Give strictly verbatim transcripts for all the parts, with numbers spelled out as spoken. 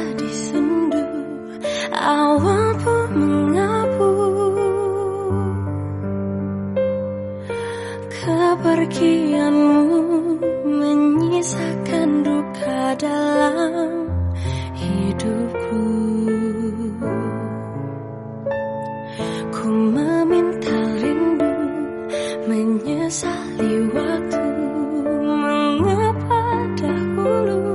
jadi sendu, awan pun mengabu. Kepergianmu menyisakan duka dalam hidupku. Ku meminta rindu, menyesali waktu, mengapa dahulu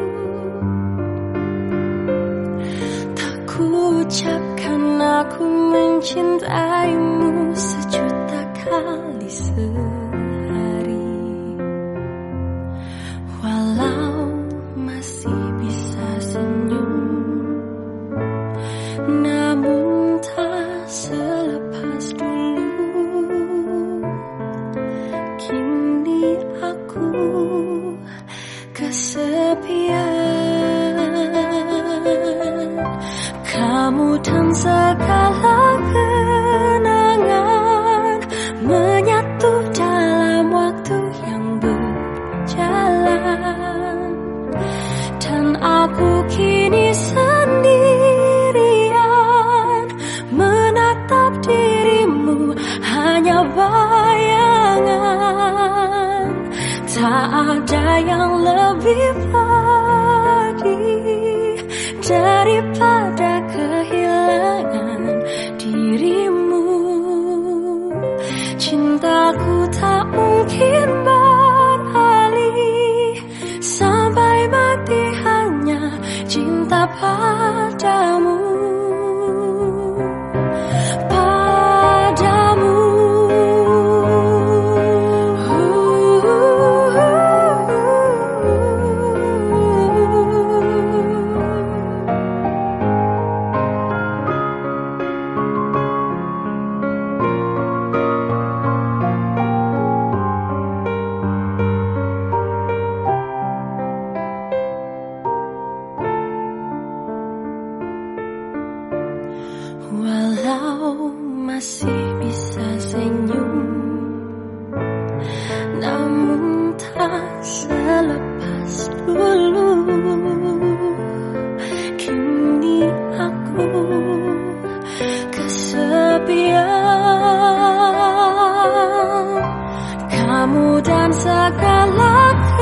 tak ku ucapkan aku mencintaimu sejuta kali sehari. Walau masih bisa senyum, namun tak selepas dulu. Kini aku kesepian, kamu dan segala kenangan menyatu dalam waktu yang berjalan. Dan aku kini sendirian, menatap dirimu hanya bayangan. Tak ada yang lebih pedih daripada kehilangan dirimu. Cintaku tak mungkin beralih, sampai mati hanya cinta padamu. Padamu. Walau masih bisa senyum, namun tak selepas dulu. Kini aku kesepian, kamu dan segala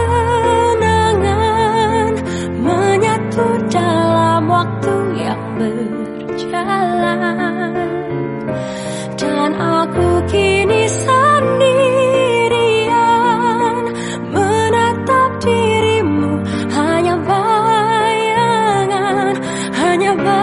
kenangan menyatu dalam waktu yang berjalan. Dan aku kini sendirian, menatap dirimu hanya bayangan, hanya bayangan.